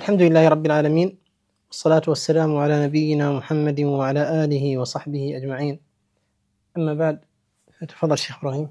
الحمد لله رب العالمين، والصلاة والسلام على نبينا محمد وعلى آله وصحبه أجمعين. أما بعد، تفضل شيخ إبراهيم.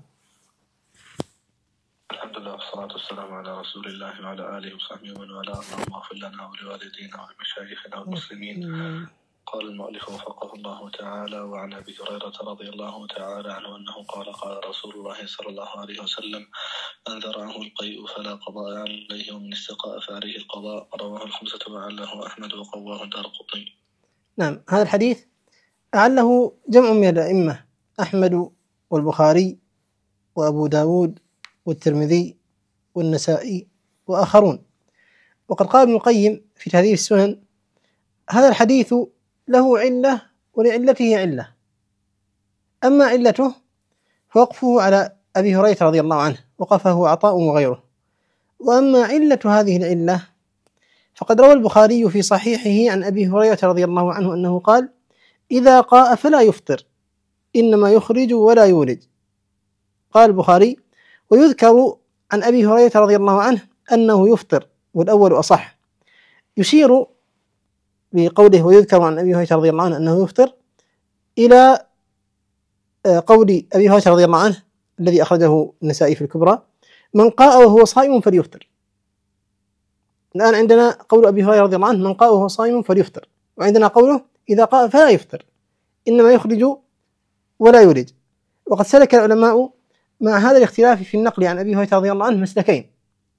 الحمد لله والصلاة والسلام على رسول الله وعلى آله وصحبه ومن والاه. اللهم اغفر لنا ولوالدينا ولمشايخنا والمسلمين. قال المؤلف وفقه الله تعالى: وعن أبي هريرة رضي الله تعالى عنه أنه قال: قال رسول الله صلى الله عليه وسلم: من ذرعه القيء فلا قضاء عليه، ومن استقاء فعليه القضاء. رواه الخمسة وعله أحمد وقواه الدارقطني. نعم، هذا الحديث أعله جمع من الأئمة: أحمد والبخاري وأبو داود والترمذي والنسائي وآخرون. وقد قال ابن القيم في تهذيب السنن: هذا الحديث له علة ولعلته علة، أما علته فوقفه على أبي هريرة رضي الله عنه، وقفه عطاء وغيره. وأما علة هذه العلة فقد روى البخاري في صحيحه عن أبي هريرة رضي الله عنه أنه قال: إذا قاء فلا يفطر، إنما يخرج ولا يولج. قال البخاري: ويذكر عن أبي هريرة رضي الله عنه أنه يفطر، والأول أصح. يشير بقوله ويذكر عن أبي هريرة رضي الله عنه أنه يفطر إلى قول أبي هريرة رضي الله عنه الذي أخرجه النسائي في الكبرى: من قاء وهو صائم فليفطر. الآن عندنا قول أبي هريرة رضي الله عنه: من قاء وهو صائم فليفطر، وعندنا قوله: إذا قاء فلا يفطر، إنما يخرج ولا يولج. وقد سلك العلماء مع هذا الاختلاف في النقل عن أبي هريرة رضي الله عنه مسلكين.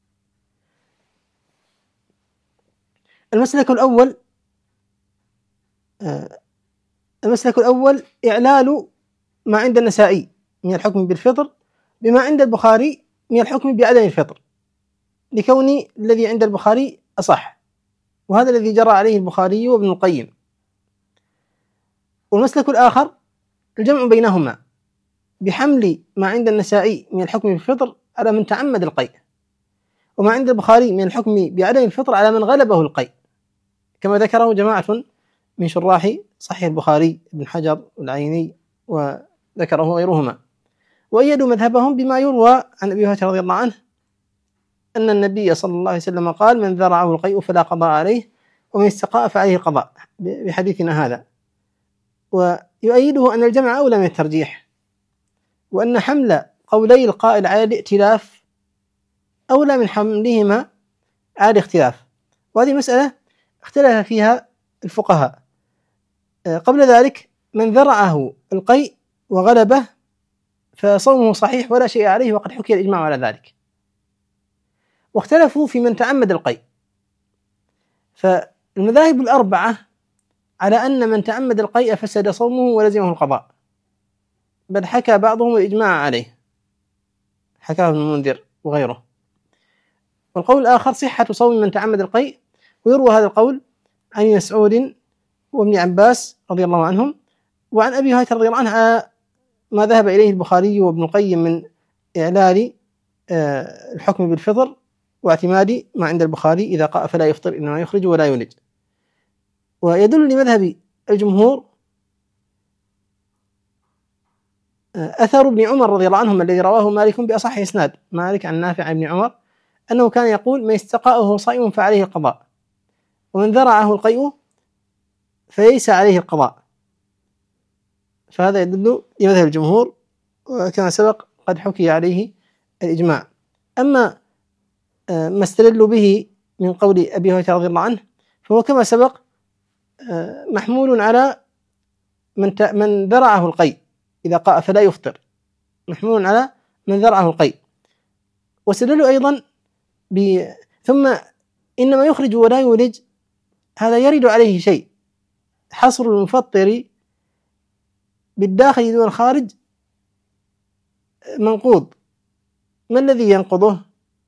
المسلك الأول إعلال ما عند النسائي من الحكم بالفطر بما عند البخاري من الحكم بعدم الفطر، لكون الذي عند البخاري أصح، وهذا الذي جرى عليه البخاري وابن القيم. والمسلك الآخر الجمع بينهما بحمل ما عند النسائي من الحكم بالفطر على من تعمد القيء، وما عند البخاري من الحكم بعدم الفطر على من غلبه القيء، كما ذكره جماعة من شراح صحيح البخاري ابن حجر والعيني وذكره غيرهما. وأيدوا مذهبهم بما يروى عن أبي هريرة رضي الله عنه أن النبي صلى الله عليه وسلم قال: من ذرعه القيء فلا قضاء عليه، ومن استقاء فعليه القضاء، بحديثنا هذا. ويؤيده أن الجمع أولى من الترجيح، وأن حمل قولي القائل على الائتلاف أولى من حملهما على الاختلاف. وهذه مسألة اختلف فيها الفقهاء. قبل ذلك: من ذرعه القيء وغلبه فصومه صحيح ولا شيء عليه، وقد حكي الإجماع على ذلك. واختلفوا في من تعمد القيء، فالمذاهب الأربعة على أن من تعمد القيء فسد صومه ولزمه القضاء، بل حكى بعضهم الإجماع عليه، حكاه ابن المنذر وغيره. والقول الآخر صحة صوم من تعمد القيء، ويروى هذا القول عن مسعود وابن عباس رضي الله عنهم، وعن أبي هريرة رضي الله عنه ما ذهب إليه البخاري وابن القيم من إعلال الحكم بالفطر واعتماد ما عند البخاري: إذا قاء فلا يفطر، إنما يخرج ولا يولج. ويدل لمذهب الجمهور أثر ابن عمر رضي الله عنهم الذي رواه مالك بأصح إسناد، مالك عن نافع عن ابن عمر أنه كان يقول: من استقاء وهو صائم فعليه القضاء، ومن ذرعه القيء فليس عليه القضاء. فهذا يدل لمذهب الجمهور، وكما سبق قد حكي عليه الإجماع. أما ما استدلوا به من قول أبي هريرة رضي الله عنه فهو كما سبق محمول على من ذرعه القيء، إذا قاء فلا يفطر، محمول على من ذرعه القيء. واستدلوا أيضا ثم إنما يخرج ولا يولج، هذا يرد عليه شيء: حصر المفطر بالداخل دون الخارج منقوض. ما الذي ينقضه؟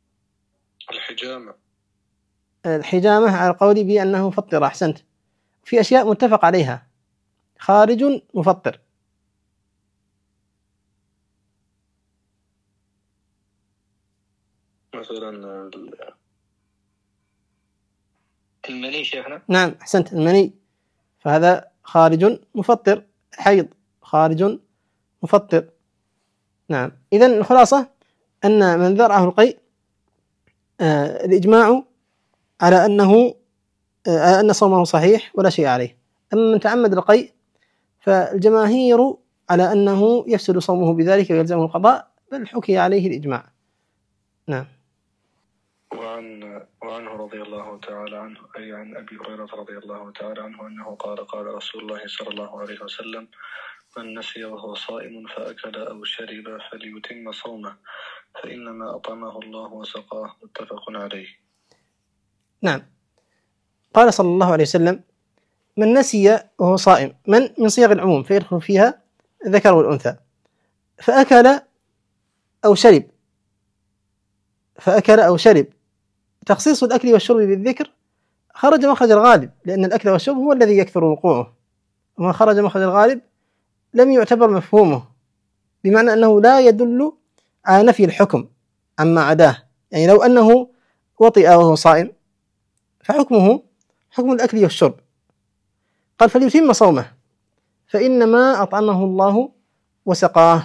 الحجامة على القول بأنه مفطر. أحسنت. في أشياء متفق عليها: خارج مفطر. مثلا المني شيخنا. نعم أحسنت، المني، فهذا خارج مفطر. حيض خارج مفطر. نعم. إذن الخلاصة أن من ذرعه القيء الإجماع على أنه أن صومه صحيح ولا شيء عليه. أما من تعمد القيء فالجماهير على أنه يفسد صومه بذلك ويلزمه القضاء، بل حكي عليه الإجماع. نعم. وعنه رضي الله تعالى عنه، أي عن أبي هريرة رضي الله تعالى عنه أنه قال قال رسول الله صلى الله عليه وسلم: من نسي وهو صائم فأكل أو شرب فليتم صومه فإنما أطعمه الله وسقاه، متفق عليه. نعم. قال صلى الله عليه وسلم: من نسي وهو صائم، من صيغ العموم فيدخل فيها الذكر والأنثى، فأكل أو شرب، تخصيص الأكل والشرب بالذكر خرج مخرج الغالب، لأن الأكل والشرب هو الذي يكثر وقوعه، وما خرج مخرج الغالب لم يعتبر مفهومه، بمعنى أنه لا يدل على نفي الحكم عما عداه. يعني لو أنه وطئ وهو صائم فحكمه حكم الأكل والشرب. قال: فليتم صومه فإنما أطعمه الله وسقاه.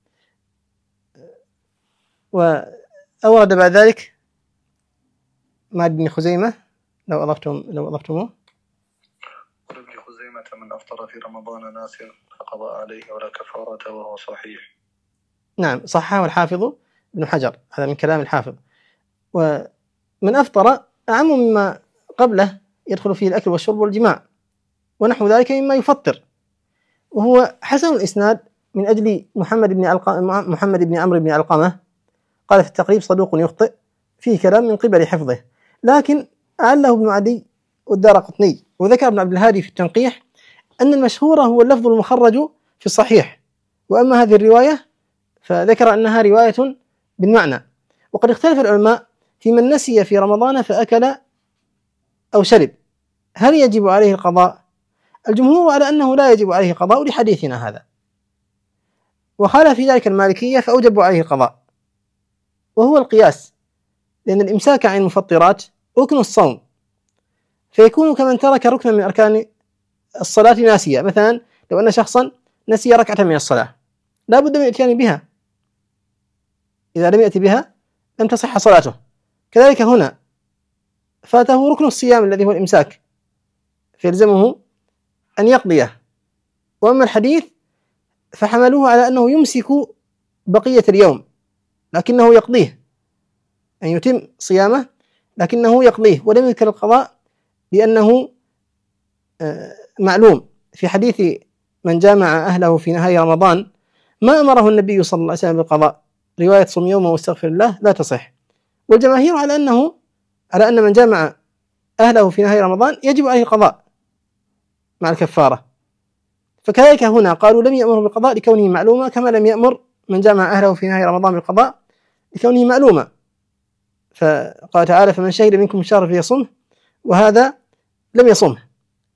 وأورد بعد ذلك مع ابن خزيمة لو أضفتموه: ابن خزيمة: من أفطر في رمضان ناسيا فقضى عليه ولا كفارة وهو صحيح. نعم، صححه الحافظ ابن حجر، هذا من كلام الحافظ. ومن أفطر أعم مما قبله، يدخل فيه الأكل والشرب والجماع ونحو ذلك مما يفطر، وهو حسن الإسناد من أجل محمد بن عمرو بن علقمة، قال في التقريب: صدوق يخطئ، فيه كلام من قبل حفظه، لكن أعله ابن عدي والدارقطني. وذكر ابن عبد الهادي في التنقيح أن المشهور هو اللفظ المخرج في الصحيح، وأما هذه الرواية فذكر أنها رواية بالمعنى. وقد اختلف العلماء في من نسي في رمضان فأكل أو شرب هل يجب عليه القضاء؟ الجمهور على أنه لا يجب عليه القضاء لحديثنا هذا، وخالف في ذلك المالكية فأوجبوا عليه القضاء، وهو القياس، لأن الإمساك عن المفطرات ركن الصوم، فيكون كمن ترك ركنا من أركان الصلاة ناسيا. مثلا لو أن شخصا نسي ركعة من الصلاة لا بد من الاتيان بها، إذا لم يأتي بها لم تصح صلاته. كذلك هنا فاته ركن الصيام الذي هو الإمساك، فيلزمه أن يقضيه. وأما الحديث فحملوه على أنه يمسك بقية اليوم لكنه يقضيه، أن يتم صيامه لكنه يقضيه، ولم يذكر القضاء لأنه معلوم في حديث من جامع أهله في نهاية رمضان ما أمره النبي صلى الله عليه وسلم بالقضاء. رواية صم يوما واستغفر الله لا تصح. والجماهير على أن من جامع أهله في نهاية رمضان يجب عليه القضاء مع الكفارة. فكذلك هنا قالوا لم يأمر بالقضاء لكونه معلومة، كما لم يأمر من جامع أهله في نهاية رمضان بالقضاء لكونه معلومة. فقال تعالى: فمن شهد منكم الشهر فليصمه، وهذا لم يصمه.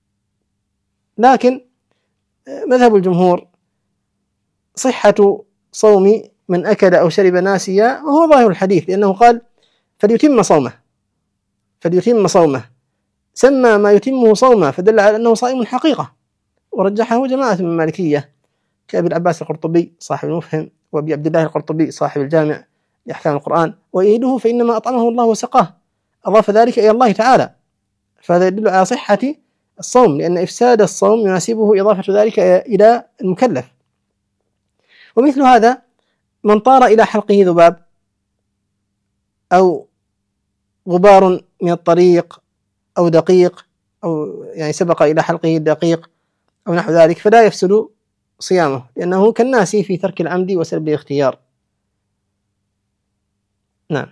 لكن مذهب الجمهور صحة صوم من أكل أو شرب ناسيا، وهو ظاهر الحديث، لأنه قال: فليتم صومه، سمى ما يتمه صومه، فدل على أنه صائم حقيقة. ورجحه جماعة من المالكية كأبي العباس القرطبي صاحب المفهم، وأبي عبد الله القرطبي صاحب الجامع لأحكام القرآن، ويؤيده: فإنما أطعمه الله وسقاه، أضاف ذلك إلى الله تعالى، فهذا يدل على صحة الصوم، لأن إفساد الصوم يناسبه إضافة ذلك إلى المكلف. ومثل هذا من طار إلى حلقه ذباب أو غبار من الطريق أو دقيق، أو يعني سبق إلى حلقه الدقيق أو نحو ذلك، فلا يفسد صيامه، لأنه كالناس في ترك العمد وسلب الاختيار. نعم.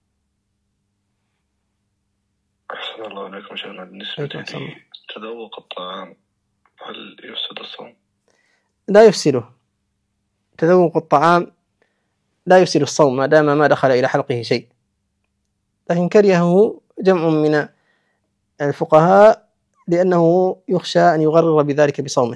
أحسن الله عليكم شيخنا. بالنسبة لتذوق الطعام هل يفسد الصوم؟ لا يفسده. تذوق الطعام لا يفسد الصوم ما دام ما دخل إلى حلقه شيء، لكن كرهه جمع من الفقهاء لأنه يخشى أن يغرر بذلك بصومه.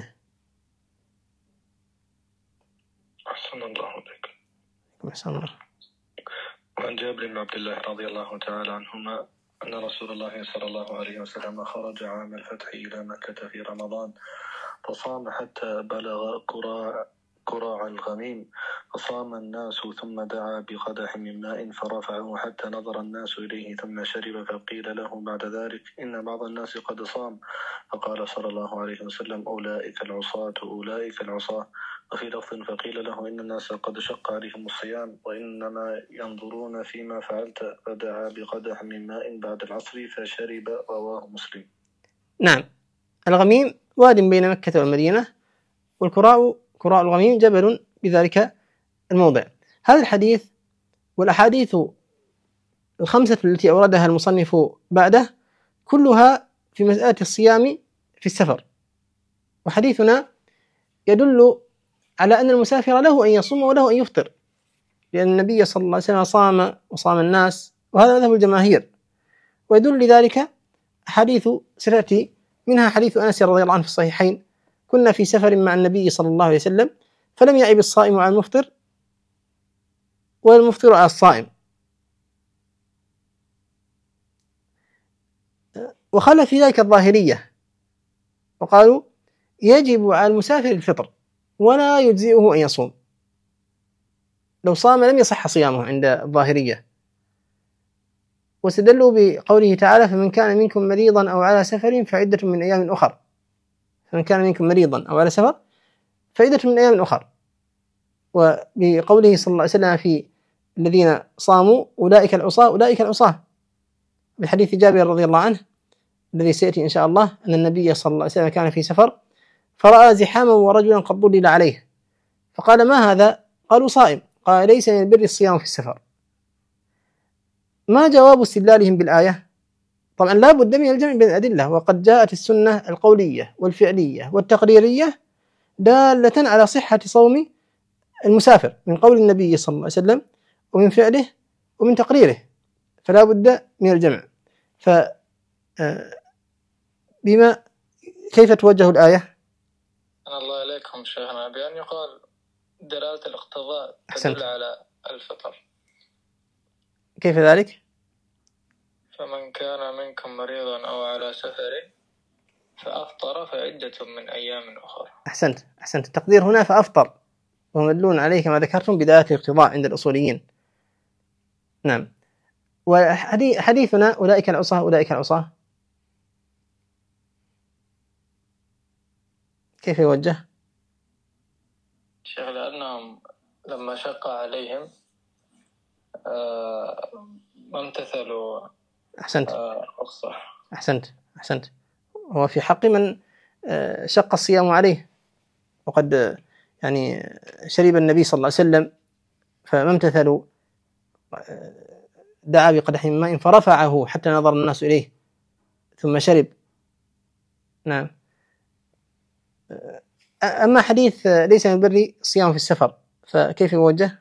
أحسن الله عليكم. أحسن الله. وعن جابر بن عبد الله رضي الله تعالى عنهما أن رسول الله صلى الله عليه وسلم خرج عام الفتح إلى مكة في رمضان فصام حتى بلغ كراع الغميم، فصام الناس ثم دعا بقدح من ماء فرفعه حتى نظر الناس إليه ثم شرب، فقيل له بعد ذلك إن بعض الناس قد صام، فقال صلى الله عليه وسلم أولئك العصاة أولئك العصاة. وفي لفظ فقيل له إن الناس قد شق عليهم الصيام وإنما ينظرون فيما فعلت، فدعا بقدح من ماء بعد العصر فشرب، رواه مسلم. نعم، الغميم واد بين مكة والمدينة، والكراع كراع الغميم جبل بذلك الموضع. هذا الحديث والأحاديث الخمسة التي أوردها المصنف بعده كلها في مسألة الصيام في السفر، وحديثنا يدل على أن المسافر له أن يصوم وله أن يفطر، لأن النبي صلى الله عليه وسلم صام وصام الناس، وهذا مذهب الجماهير. ويدل لذلك حديث ستأتي منها حديث أنس رضي الله عنه في الصحيحين: كنا في سفر مع النبي صلى الله عليه وسلم فلم يعب الصائم على المفطر والمفطر على الصائم. وخالف في ذلك الظاهرية وقالوا يجب على المسافر الفطر ولا يجزئه أن يصوم، لو صام لم يصح صيامه عند الظاهرية. واستدلوا بقوله تعالى: فمن كان منكم مريضا أو على سفر فعدة من أيام أخر. فمن كان منكم مريضا أو على سفر فعدة من أيام أخر. وبقوله صلى الله عليه وسلم في الذين صاموا أولئك العصاة أولئك العصاة، بحديث جابر رضي الله عنه الذي سيأتي إن شاء الله، أن النبي صلى الله عليه وسلم كان في سفر فرأى زحاما ورجلا قد ضلل عليه، فقال: ما هذا؟ قالوا: صائم. قال: ليس من البر الصيام في السفر. ما جواب استدلالهم بالآية؟ طبعا لا بد من الجمع بين الأدلة، وقد جاءت السنة القولية والفعلية والتقريرية دالة على صحة صوم المسافر من قول النبي صلى الله عليه وسلم ومن فعله ومن تقريره، فلا بد من الجمع. بما كيف توجه الآية؟ الله إليكم شيخنا، بأن يقال دلالة الاقتضاء تدل على الفطر. كيف ذلك؟ فمن كان منكم مريضا أو على سفر فأفطر فعدة من أيام أخرى. أحسنت. التقدير هنا فأفطر، وهم يدلون عليه كما ذكرتم بدلالة الاقتضاء عند الأصوليين. نعم. وحديثنا أولئك العصاة أولئك العصاة كيف يوجه؟ شيخ لأنهم لما شق عليهم ما امتثلوا. أحسنت. هو في حق من شق الصيام عليه، وقد يعني شرب النبي صلى الله عليه وسلم فما امتثلوا، دعا بقدح من ماء فرفعه حتى نظر الناس إليه ثم شرب. نعم. أما حديث ليس من البر الصيام في السفر فكيف يوجه؟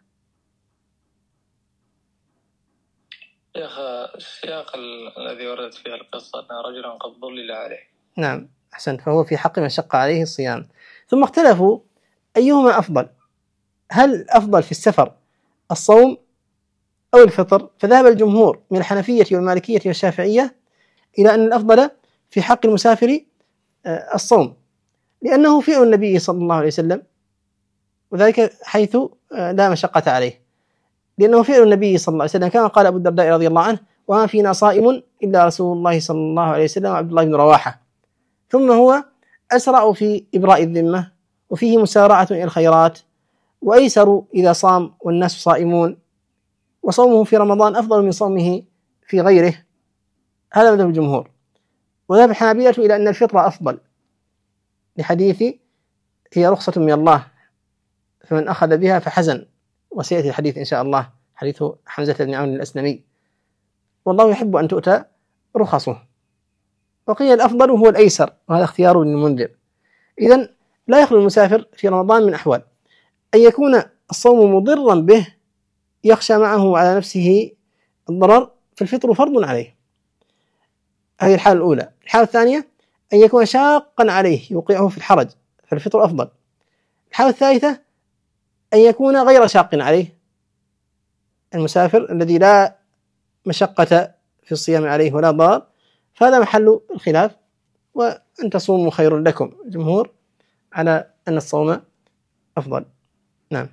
يا أخي السياق الذي وردت فيه القصة أن رجلا قد ضلل عليه. نعم أحسنت، فهو في حق من شق عليه الصيام. ثم اختلفوا أيهما أفضل، هل أفضل في السفر الصوم أو الفطر؟ فذهب الجمهور من الحنفية والمالكية والشافعية إلى أن الأفضل في حق المسافر الصوم، لأنه فعل النبي صلى الله عليه وسلم، وذلك حيث لا مشقة عليه، لأنه فعل النبي صلى الله عليه وسلم كما قال أبو الدرداء رضي الله عنه: وما فينا صائم إلا رسول الله صلى الله عليه وسلم وعبد الله بن رواحة. ثم هو أسرع في إبراء الذمة، وفيه مسارعة إلى الخيرات، وأيسر إذا صام والناس صائمون، وصومه في رمضان أفضل من صومه في غيره. هذا مذهب الجمهور. وذهب الحنابلة إلى أن الفطر أفضل لحديث هي رخصة من الله فمن أخذ بها فحزن، وسيأتي الحديث إن شاء الله، حديث حمزة بن عون الأسلمي: والله يحب أن تؤتى رخصه. وقيل الأفضل هو الأيسر، وهذا اختيار للمنذر. إذن لا يخلو المسافر في رمضان من أحوال: أن يكون الصوم مضرا به يخشى معه على نفسه الضرر، فالفطر فرض عليه. هذه الحالة الأولى. الحالة الثانية أن يكون شاقا عليه يوقعه في الحرج، فالفطر أفضل. الحالة الثالثة أن يكون غير شاق عليه، المسافر الذي لا مشقة في الصيام عليه ولا ضرر، فهذا محل الخلاف. وأن تصوموا خير لكم، الجمهور على أن الصوم أفضل. نعم.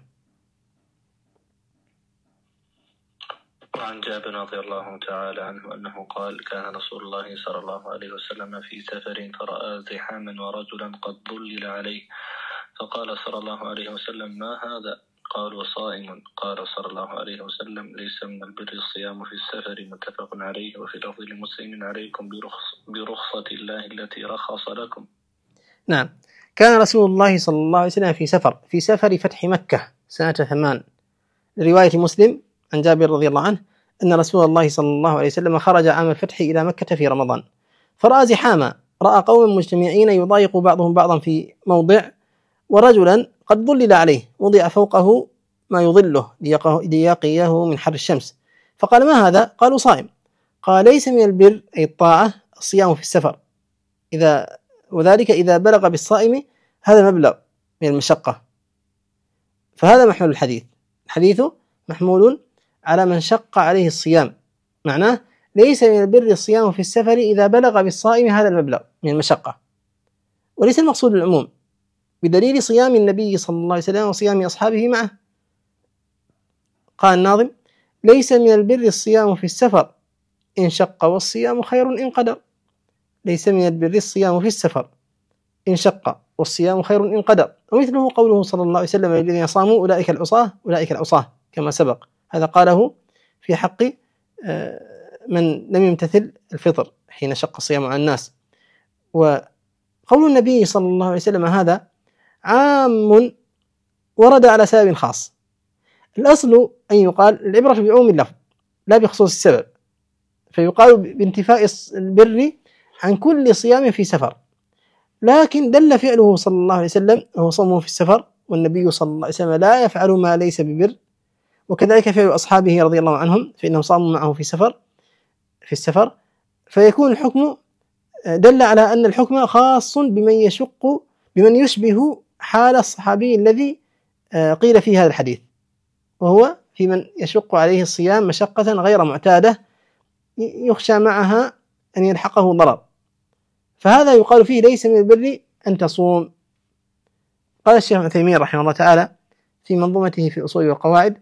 وعن جابر رضي الله تعالى عنه أنه قال كان رسول الله صلى الله عليه وسلم في سفر فرأى زحاما ورجلا قد ظلل عليه، فقال صلى الله عليه وسلم ما هذا؟ قالوا صائم. قال صلى الله عليه وسلم ليس من البر الصيام في السفر، متفق عليه. وفي لفظ لمسلم عليكم برخصة الله التي رخص لكم. نعم. كان رسول الله صلى الله عليه وسلم في سفر فتح مكة سنة 8. لرواية مسلم عن جابر رضي الله عنه أن رسول الله صلى الله عليه وسلم خرج عام الفتح إلى مكة في رمضان، فرأى زحاما، رأى قوما مجتمعين يضايق بعضهم بعضا في موضع، ورجلا قد ظلل عليه، وضع فوقه ما يظله ليقيه من حر الشمس، فقال ما هذا؟ قالوا صائم. قال ليس من البر أي الطاعة الصيام في السفر، وذلك إذا بلغ بالصائم هذا مبلغ من المشقة. فهذا محمول الحديث محمول على من شق عليه الصيام، معناه ليس من البر الصيام في السفر إذا بلغ بالصائم هذا المبلغ من المشقة، وليس المقصود العموم، بدليل صيام النبي صلى الله عليه وسلم وصيام أصحابه معه. قال الناظم ليس من البر الصيام في السفر إن شق والصيام خير إن قدر. ليس من البر الصيام في السفر إن شق والصيام خير إن قدر. ومثله قوله صلى الله عليه وسلم الذين صاموا أولئك العصاة كما سبق. هذا قاله في حق من لم يمتثل الفطر حين شق الصيام على الناس. وقول النبي صلى الله عليه وسلم هذا عام ورد على سبب خاص. الأصل أن يقال العبرة بعموم اللفظ لا بخصوص السبب، فيقال بانتفاء البر عن كل صيام في سفر، لكن دل فعله صلى الله عليه وسلم وهو صومه في السفر، والنبي صلى الله عليه وسلم لا يفعل ما ليس ببر، وكذلك فعل أصحابه رضي الله عنهم فإنهم صاموا معه في السفر، فيكون الحكم دل على أن الحكم خاص بمن يشبه حال الصحابي الذي قيل فيه هذا الحديث، وهو في من يشق عليه الصيام مشقة غير معتادة يخشى معها أن يلحقه ضرر، فهذا يقال فيه ليس من البر أن تصوم. قال الشيخ ابن تيمية رحمه الله تعالى في منظومته في أصول والقواعد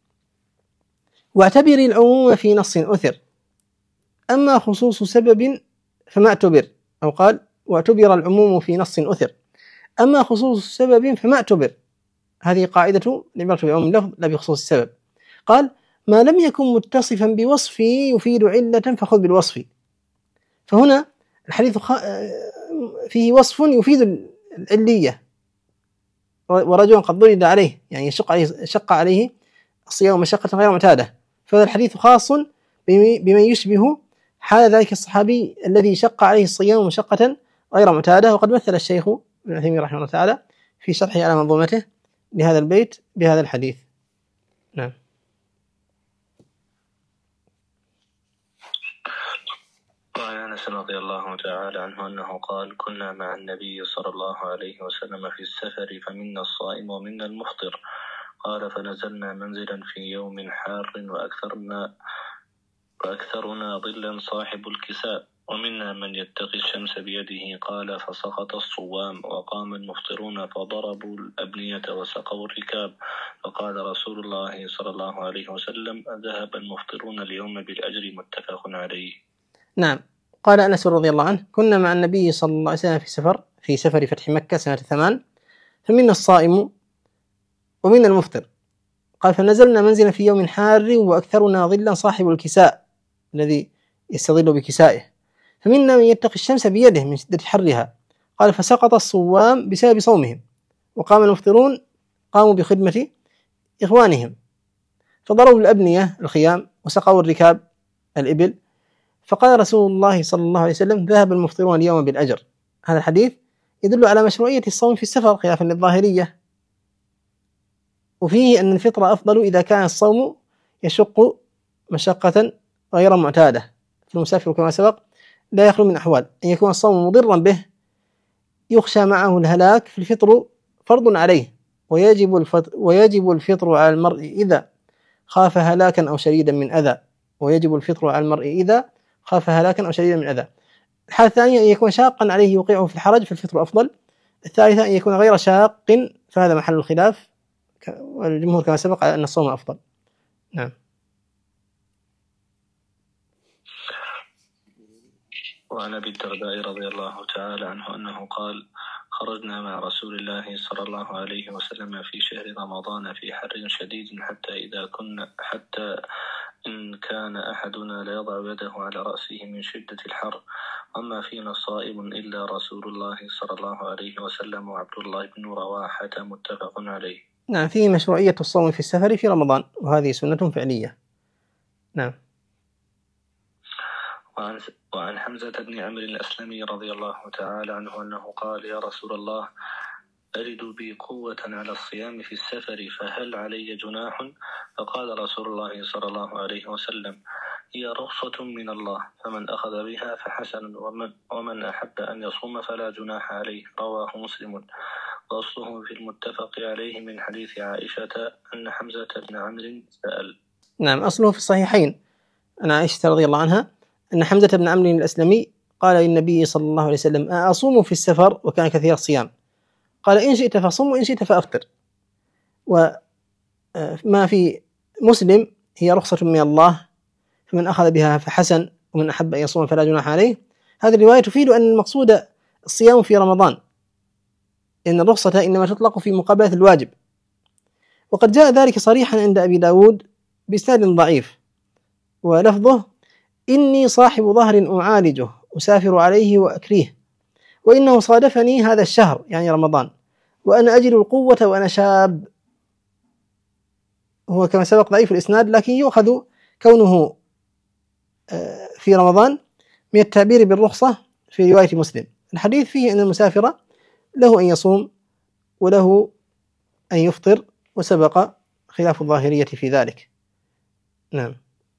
واعتبر العموم في نص أثر، أما خصوص سبب فما اعتبر، أو قال واعتبر العموم في نص أثر أما خصوص سبب فما اعتبر. هذه قاعدة العبرة بعموم اللفظ لا بخصوص السبب. قال ما لم يكن متصفا بوصف يفيد علة فخذ بالوصف. فهنا الحديث فيه وصف يفيد العلية، ورجل قد ضرب عليه يعني شق عليه الصيام مشقة غير معتادة، فهذا الحديث خاص بمن يشبه حال ذلك الصحابي الذي شق عليه الصيام مشقة غير معتادة. وقد مثل الشيخ ابن عثيمين رحمه الله تعالى في شرحه على منظومته لهذا البيت بهذا الحديث. نعم. وعن أنس رضي الله تعالى عنه أنه قال كنا مع النبي صلى الله عليه وسلم في السفر فمنا الصائم ومنا المفطر. قال فنزلنا منزلا في يوم حار وأكثرنا ظلا صاحب الكساء، ومنا من يتقي الشمس بيده. قال فسقط الصوام وقام المفطرون فضربوا الأبنية وسقوا الركاب، فقال رسول الله صلى الله عليه وسلم ذهب المفطرون اليوم بالأجر، متفق عليه. نعم. قال أنس رضي الله عنه كنا مع النبي صلى الله عليه وسلم في سفر فتح مكة سنة 8، فمنا الصائم ومنا المفطر. قال فنزلنا منزلا في يوم حار وأكثرنا ظلا صاحب الكساء الذي يستظل بكسائه، فمنا من يتقي الشمس بيده من شدة حرها. قال فسقط الصوام بسبب صومهم، وقام المفطرون قاموا بخدمة إخوانهم، فضربوا الأبنية الخيام وسقوا الركاب الإبل. فقال رسول الله صلى الله عليه وسلم ذهب المفطرون اليوم بالأجر. هذا الحديث يدل على مشروعية الصوم في السفر خلافا للظاهرية، وفيه أن الفطر أفضل إذا كان الصوم يشق مشقة غير معتادة. فالمسافر كما سبق لا يخلو من أحوال أن يكون الصوم مضرا به يخشى معه الهلاك، فالفطر فرض عليه، ويجب الفطر على المرء إذا خاف هلاكا أو شديدا من أذى. الحالة الثانية أن يكون شاقا عليه يوقعه في الحرج فالفطر أفضل. الثالثة أن يكون غير شاق، فهذا محل الخلاف والجمهور كما سبق على أن الصوم أفضل. نعم. وعن أبي الدرداء رضي الله تعالى عنه أنه قال: خرجنا مع رسول الله صلى الله عليه وسلم في شهر رمضان في حر شديد حتى إن كان أحدنا ليضع يده على رأسه من شدة الحر، وما فينا صائم إلا رسول الله صلى الله عليه وسلم وعبد الله بن رواحة، متفق عليه. نعم، فيه مشروعية الصوم في السفر في رمضان، وهذه سنة فعلية. نعم. وعن حمزة بن عمرو الأسلمي رضي الله تعالى عنه أنه قال: يا رسول الله، أجد بي قوة على الصيام في السفر، فهل علي جناح؟ فقال رسول الله صلى الله عليه وسلم: هي رخصة من الله، فمن أخذ بها فحسن، ومن أحب أن يصوم فلا جناح عليه. رواه مسلم. وأصله في المتفق عليه من حديث عائشة أن حمزة بن عمرو سأل. نعم، أصله في الصحيحين عن عائشة رضي الله عنها أن حمزة بن عمرو الأسلمي قال للنبي صلى الله عليه وسلم: أصوم في السفر؟ وكان كثير الصيام. قال: إن شئت فصم وإن شئت فأفطر. وما في مسلم: هي رخصة من الله، فمن أخذ بها فحسن، ومن أحب أن يصوم فلا جناح عليه. هذه الرواية تفيد أن المقصود الصيام في رمضان، إن الرخصة إنما تطلق في مقابلة الواجب. وقد جاء ذلك صريحا عند أبي داود بإسناد ضعيف، ولفظه: إني صاحب ظهر أعالجه أسافر عليه وأكريه، وإنه صادفني هذا الشهر يعني رمضان وأنا أجد القوة وأنا شاب. هو كما سبق ضعيف الإسناد، لكن يؤخذ كونه في رمضان من التعبير بالرخصة في رواية مسلم. الحديث فيه أن المسافر له أن يصوم وله أن يفطر، وسبق خلاف الظاهرية في ذلك. نعم.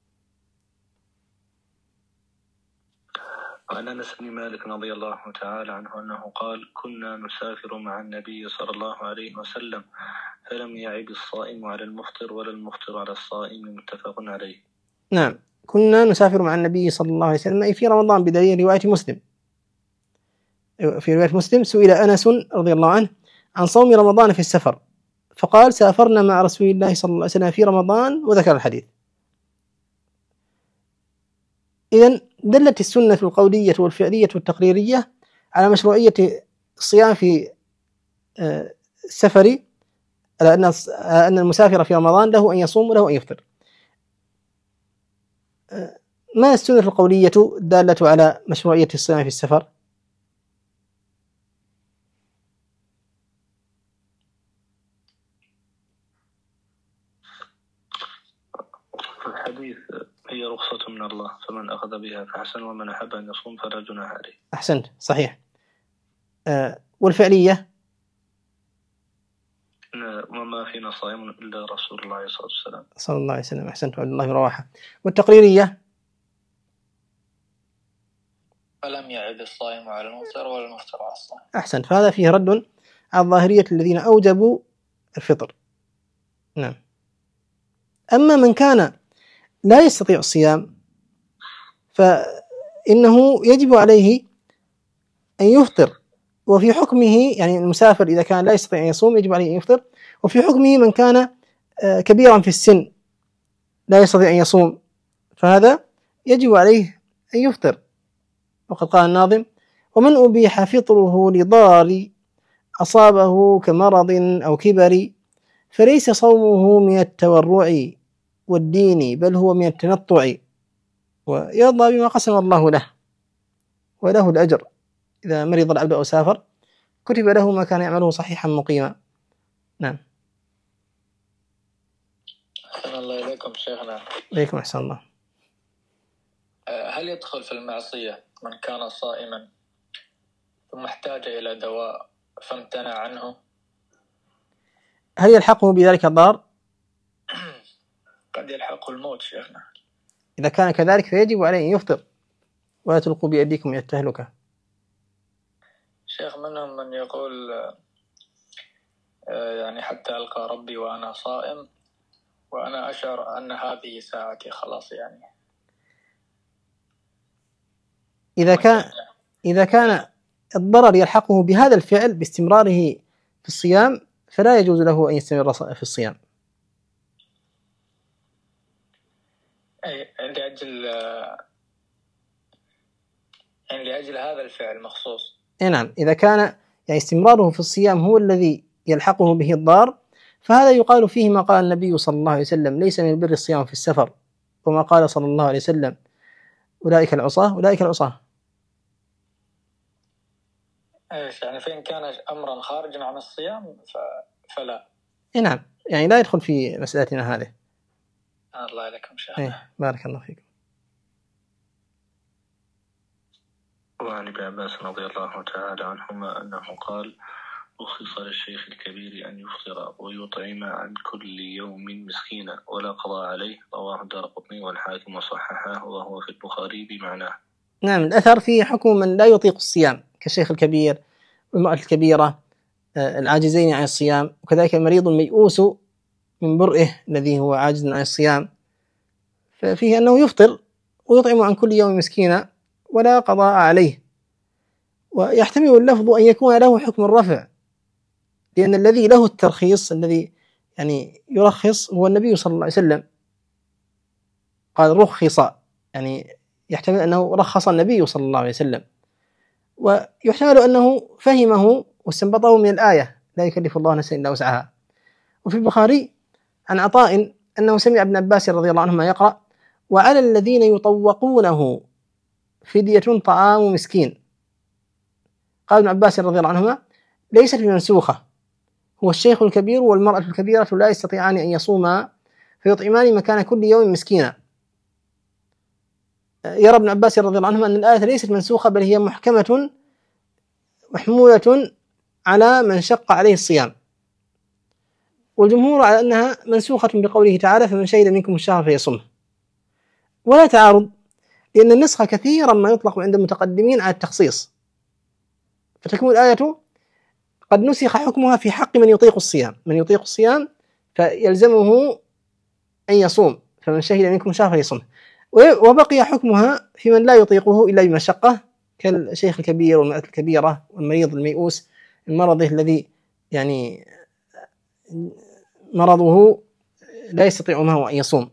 وعن أنس بن مالك رضي الله تعالى عنه أنه قال: كنا نسافر مع النبي صلى الله عليه وسلم، فلم يعب الصائم على المفطر ولا المفطر على الصائم، متفق عليه. نعم، كنا نسافر مع النبي صلى الله عليه وسلم أي في رمضان، بدليل رواية مسلم. في رواية مسلم سئل أنس رضي الله عنه عن صوم رمضان في السفر، فقال: سافرنا مع رسول الله صلى الله عليه وسلم في رمضان، وذكر الحديث. إذن دلت السنة القولية والفعلية والتقريرية على مشروعية الصيام في السفر، على أن المسافر في رمضان له أن يصوم وله أن يفطر. ما السنة القولية الدالة على مشروعية الصيام في السفر؟ الحديث: هي رخصة من الله، فمن أخذ بها فحسن، ومن أحب أن يصوم فلا جناح عليه. أحسنت، صحيح. والفعلية: وما فينا صائم إلا رسول الله صلى الله عليه وسلم. أحسنت، عبد الله بن رواحة. والتقريرية: فلم يعب الصائم على المفطر ولا المفطر على الصائم. أحسنت، فهذا فيه رد على الظاهرية الذين أوجبوا الفطر. نعم. أما من كان لا يستطيع الصيام فإنه يجب عليه أن يفطر، وفي حكمه يعني المسافر إذا كان لا يستطيع أن يصوم يجب عليه أن يفطر، وفي حكمه من كان كبيرا في السن لا يستطيع أن يصوم فهذا يجب عليه أن يفطر. وقد قال الناظم: ومن أبيح فطره لضار أصابه كمرض أو كبر، فليس صومه من التورع والدين، بل هو من التنطع، ويرضى بما قسم الله له، وله الأجر إذا مرض العبد أو سافر كتب له ما كان يعمله صحيحا مقيما. نعم. أحسن الله إليكم شيخنا. إليكم أحسن الله. هل يدخل في المعصية من كان صائما ثم احتاج إلى دواء فامتنع عنه؟ هل يلحقه بذلك الضرر؟ قد يلحقه الموت شيخنا. إذا كان كذلك فيجب عليه أن يفطر، ولا تلقوا بأيديكم إلى التهلكة. شيخ منهم من يقول يعني حتى ألقى ربي وأنا صائم، وأنا أشعر أن هذه ساعتي خلاص. يعني إذا كان الضرر يلحقه بهذا الفعل باستمراره في الصيام فلا يجوز له أن يستمر في الصيام. أي لأجل هذا الفعل مخصوص. نعم، إذا كان يعني استمراره في الصيام هو الذي يلحقه به الضار، فهذا يقال فيه ما قال النبي صلى الله عليه وسلم: ليس من البر الصيام في السفر، وما قال صلى الله عليه وسلم: أولئك العصاة أولئك العصاة. يعني فإن كان أمرا خارجا عن الصيام فلا. نعم، يعني لا يدخل في مسألتنا هذه. الله لكم شيخ. بارك الله فيكم. وعن ابن عباس رضي الله تعالى عنهما أنه قال: رخص للشيخ الكبير أن يفطر ويطعم عن كل يوم مسكينا ولا قضاء عليه. رواه الدارقطني والحاكم وصححه وهو في البخاري بمعناه. نعم، الأثر فيه حكم من لا يطيق الصيام كالشيخ الكبير والمرأة الكبيرة العاجزين عن الصيام، وكذلك المريض الميؤوس من برئه الذي هو عاجز عن الصيام، ففيه أنه يفطر ويطعم عن كل يوم مسكينا ولا قضاء عليه. ويحتمل اللفظ أن يكون له حكم الرفع، لأن الذي له الترخيص الذي يعني يرخص هو النبي صلى الله عليه وسلم، قال رخص، يعني يحتمل أنه رخص النبي صلى الله عليه وسلم، ويحتمل أنه فهمه واستنبطه من الآية: لا يكلف الله نفسا إلا وسعها. وفي البخاري عن عطاء أنه سمع ابن عباس رضي الله عنهما يقرأ: وعلى الذين يطوقونه فدية طعام مسكين. قال ابن عباس رضي الله عنهما: ليست بمنسوخة، هو الشيخ الكبير والمرأة الكبيرة لا يستطيعان أن يصوما فيطعمان مكان كل يوم مسكينا. يرى ابن عباس رضي الله عنهما أن الآية ليست منسوخة، بل هي محكمة محمولة على من شق عليه الصيام، والجمهور على أنها منسوخة بقوله تعالى: فمن شهد منكم الشهر فيصمه. ولا تعارض، لأن النسخ كثيرا ما يطلق عند المتقدمين على التخصيص، فتكون الآية قد نسخ حكمها في حق من يطيق الصيام، من يطيق الصيام فيلزمه أن يصوم، فمن شهد منكم الشهر فيصمه، وبقي حكمها في من لا يطيقه إلا بمشقة، كالشيخ الكبير والمرأة الكبيرة والمريض الميؤوس المرض الذي يعني مرضه لا يستطيع معه أن يصوم.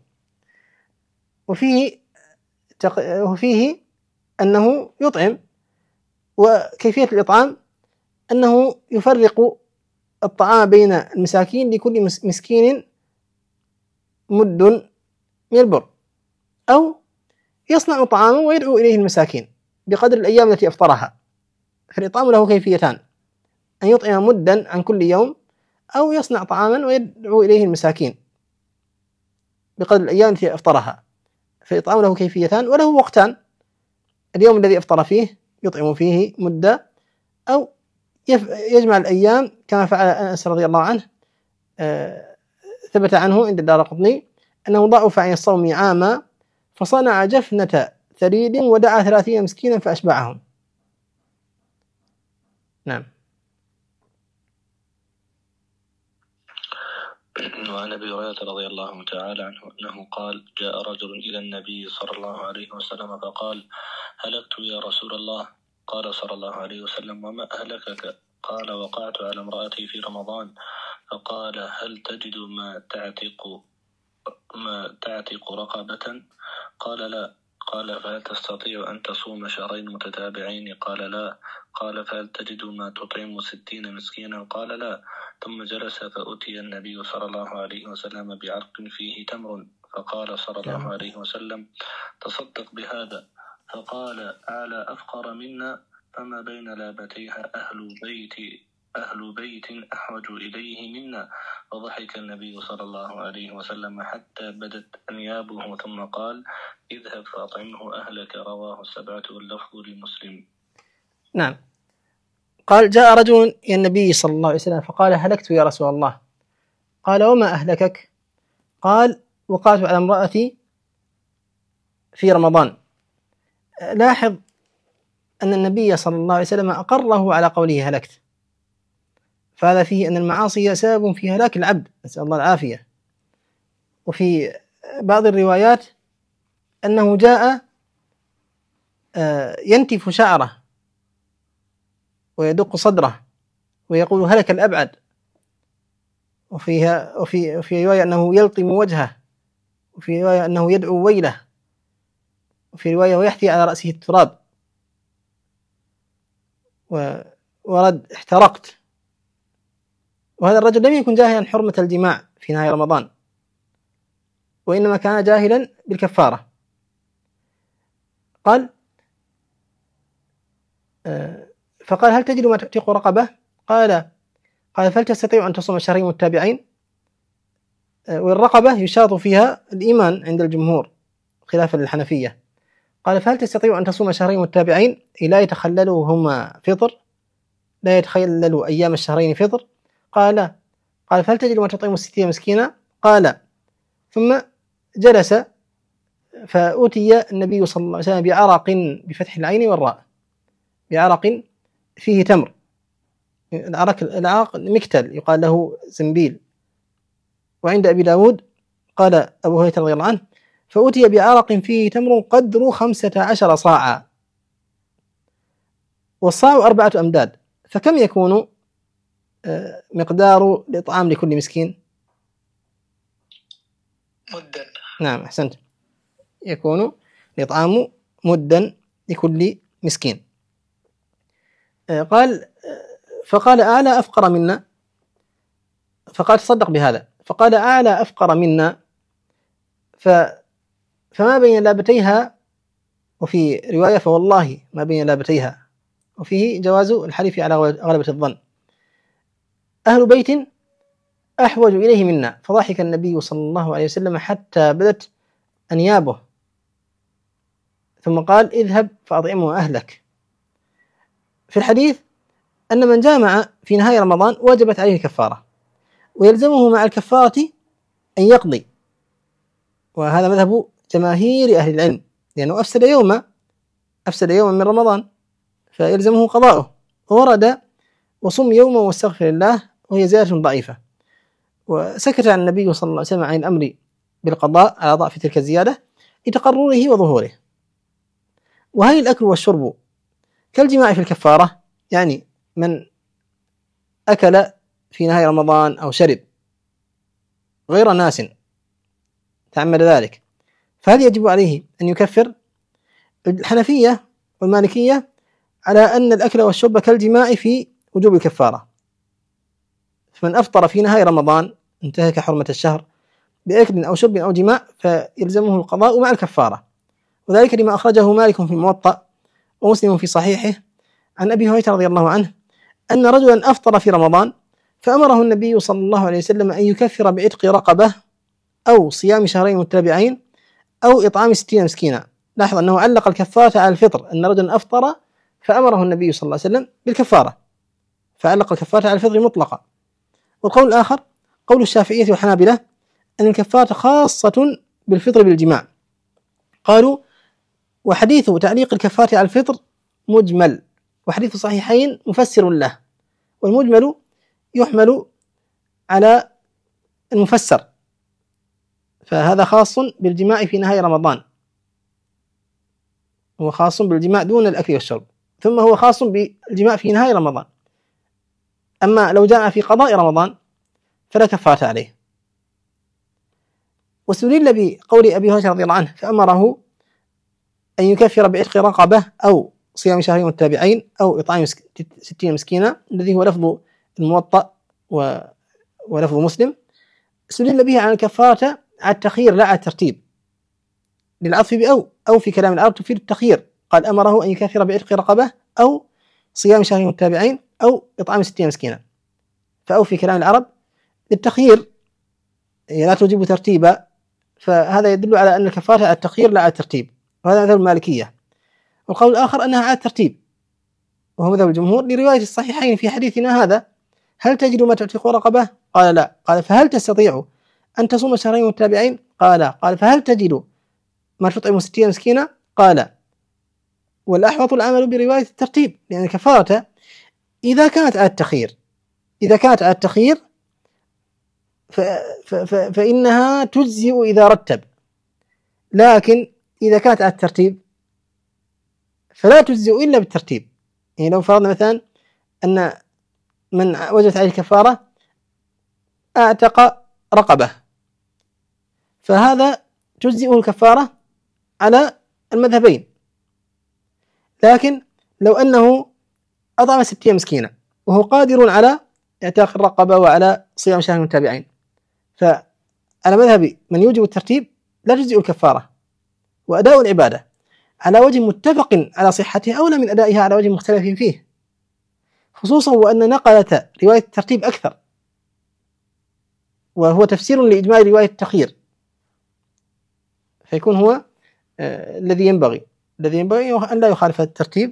وفيه أنه يطعم، وكيفية الإطعام أنه يفرق الطعام بين المساكين، لكل مسكين مد من البر، أو يصنع طعاما ويدعو إليه المساكين بقدر الأيام التي أفطرها. فالإطعام له كيفيتان: أن يطعم مدا عن كل يوم، أو يصنع طعاما ويدعو إليه المساكين بقدر الأيام التي أفطرها. فالإطعام له كيفيتان وله وقتان: اليوم الذي أفطر فيه يطعم فيه مدة، أو يجمع الأيام كما فعل أنس رضي الله عنه. ثبت عنه عند الدارقطني أنه ضعف عن الصوم عاما فصنع جفنة ثريد ودعا 30 مسكينا فأشبعهم. نعم. وعن أبي هريرة رضي الله تعالى عنه أنه قال: جاء رجل إلى النبي صلى الله عليه وسلم فقال: هلكت يا رسول الله. قال صلى الله عليه وسلم: وما أهلكك؟ قال: وقعت على امرأتي في رمضان. فقال: هل تجد ما تعتق رقبة؟ قال: لا. قال: فهل تستطيع أن تصوم شهرين متتابعين؟ قال: لا. قال: فهل تجد ما تطعم 60 مسكينا؟ قال: لا. ثم جلس فأتي النبي صلى الله عليه وسلم بعرق فيه تمر، فقال صلى الله عليه وسلم: تصدق بهذا. فقال: أعلى أفقر منا، فما بين لابتيها أهل بيت أحوج إليه منا. فضحك النبي صلى الله عليه وسلم حتى بدت أنيابه، ثم قال: اذهب فأطعمه أهلك. رواه السبعة واللفظ لمسلم. نعم. قال: جاء رجل إلى النبي صلى الله عليه وسلم فقال: هلكت يا رسول الله. قال: وما أهلكك؟ قال: وقعت على امرأتي في رمضان. لاحظ أن النبي صلى الله عليه وسلم أقره على قوله هلكت، فهذا فيه أن المعاصي سبب في هلاك العبد، نسأل الله العافية. وفي بعض الروايات أنه جاء ينتف شعره ويدق صدره ويقول: هلك الأبعد. وفي رواية أنه يلطم وجهه، وفي رواية أنه يدعو ويله، وفي رواية ويحثي على رأسه التراب، ورد احترقت. وهذا الرجل لم يكن جاهلا حرمة الجماع في نهاية رمضان، وإنما كان جاهلا بالكفارة. فقال هل تجد ما تعتق رقبة؟ قال فهل تستطيع أن تصوم شهرين متتابعين؟ والرقبة يشاط فيها الإيمان عند الجمهور خلافا للحنفية. قال فهل تستطيع أن تصوم شهرين متتابعين لا يتخللهما فطر، لا يتخلل أيام الشهرين فطر؟ قال فهل تجد ما تطعم 60 مسكينا؟ قال ثم جلس فأتي النبي صلى الله عليه وسلم بعرق بفتح العين والراء، بعرق فيه تمر. العرق مكتل يقال له زنبيل. وعند أبي داود قال أبو هريرة رضي الله عنه فأتي بعرق فيه تمر قدر 15 صاعا، والصاع 4 أمداد، فكم يكون مقدار الإطعام لكل مسكين؟ مدا. نعم أحسنت، يكون الإطعام مدا لكل مسكين. فقال أعلى أفقر منا، فقال تصدق بهذا، فقال أعلى أفقر منا فما بين لابتيها، وفي رواية فوالله ما بين لابتيها، وفيه جواز الحلف على غلبة الظن. أهل بيت أحوج إليه منا، فضحك النبي صلى الله عليه وسلم حتى بدت أنيابه، ثم قال اذهب فأطعمه أهلك. في الحديث أن من جامع في نهاية رمضان وجبت عليه الكفارة، ويلزمه مع الكفارة أن يقضي، وهذا مذهب جماهير أهل العلم، لأنه أفسد يوما من رمضان فيلزمه قضاؤه. ورد وصم يوما واستغفر الله، وهي زيادة ضعيفة. وسكت عن النبي صلى الله عليه وسلم عن الأمر بالقضاء على ضعف تلك الزيادة لتقرره وظهوره. وهل الأكل والشرب كالجماع في الكفارة؟ يعني من أكل في نهاية رمضان أو شرب غير ناس تعمد ذلك، فهل يجب عليه أن يكفر؟ الحنفية والمالكية على أن الأكل والشرب كالجماع في وجوب الكفارة، فمن أفطر في نهاية رمضان انتهك حرمة الشهر بأكل أو شرب أو جماع فيلزمه القضاء مع الكفارة، وذلك لما أخرجه مالك في الموطأ ومسلم في صحيحه عن أبي هريرة رضي الله عنه أن رجلا أفطر في رمضان فأمره النبي صلى الله عليه وسلم أن يكفر بعتق رقبة أو صيام شهرين متتابعين أو إطعام 60 مسكينا. لاحظ أنه علق الكفارة على الفطر، أن رجلا أفطر فأمره النبي صلى الله عليه وسلم بالكفارة، فعلق الكفارة على الفطر مطلقا. والقول الآخر قول الشافعية والحنابلة أن الكفارة خاصة بالفطر بالجماع. قالوا وحديث تعليق الكفارة على الفطر مجمل، وحديث الصحيحين مفسر له، والمجمل يحمل على المفسر، فهذا خاص بالجماع في نهاية رمضان، هو خاص بالجماع دون الأكل والشرب، ثم هو خاص بالجماع في نهاية رمضان. أما لو جاء في قضاء رمضان فلا كفارة عليه. واستدل بقول أبي هريرة رضي الله عنه فأمره أن يكفر بعتق رقبة أو صيام شهرين متتابعين أو إطعام 60 مسكينا، الذي هو لفظ الموطأ ولفظ مسلم. استدل به على الكفارة على التخيير لا على الترتيب، للعطف أو في كلام العرب تفيد التخيير. قال أمره أن يكفر بعتق رقبة أو صيام شهرين متتابعين أو إطعام 60 مسكينا، فأو في كلام العرب للتخيير لا توجب ترتيبا، فهذا يدل على أن الكفارة على التخيير لا على الترتيب، وهذا مذهب المالكية. والقول الآخر أنها على الترتيب، وهو مذهب الجمهور لرواية الصحيحين في حديثنا هذا هل تجد ما تعتق رقبة؟ قال لا. قال فهل تستطيع أن تصوم شهرين متتابعين؟ قال فهل تجد ما تطعم 60 مسكينا؟ قال. والأحوط العمل برواية الترتيب، لأن الكفارة إذا كانت على التخيير فإنها تجزئ إذا رتب، لكن إذا كانت على الترتيب فلا تجزئ إلا بالترتيب. يعني لو فرضنا مثلا أن من وجدت عليه الكفارة أعتق رقبة، فهذا تجزئه الكفارة على المذهبين. لكن لو أنه أطعم 60 مسكينا وهو قادر على اعتاق الرقبة وعلى صيام شهر متابعين، فعلى مذهب من يوجب الترتيب لا تجزئ الكفارة، وأداء العبادة على وجه متفق على صحته أولى من أدائها على وجه مختلف فيه، خصوصا وأن نقلة رواية الترتيب أكثر، وهو تفسير لإجمال رواية التخيير، فيكون هو الذي ينبغي أن لا يخالف الترتيب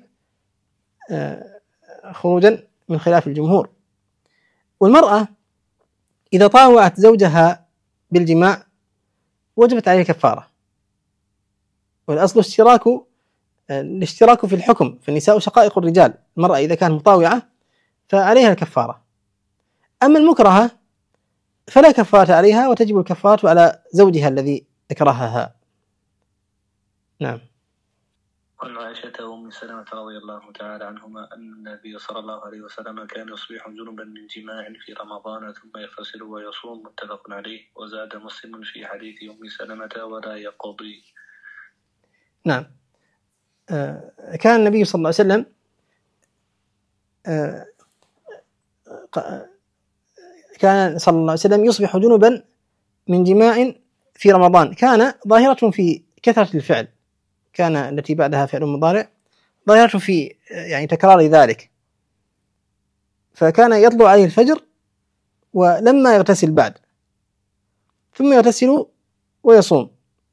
خروجا من خلاف الجمهور. والمرأة إذا طاوعت زوجها بالجماع وجبت عليه كفارة، والأصل الاشتراك في الحكم، فالنساء شقائق الرجال، المرأة إذا كانت مطاوعة فعليها الكفارة، أما المكرهة فلا كفارة عليها وتجب الكفارة على زوجها الذي أكرهها. نعم. عن عائشة وأم سلمة رضي الله تعالى عنهما أن النبي صلى الله عليه وسلم كان يصبح جنبا من جماع في رمضان ثم يغتسل ويصوم، متفق عليه. وزاد مسلم في حديث أم سلمة ولا يقضي. نعم. كان النبي صلى الله عليه وسلم كان صلى الله عليه وسلم يصبح جنبا من جماع في رمضان، كان ظاهرة في كثرة الفعل، كان التي بعدها فعل مضارع، ظاهرة في يعني تكرار ذلك، فكان يطلع عليه الفجر ولما يغتسل بعد ثم يغتسل ويصوم.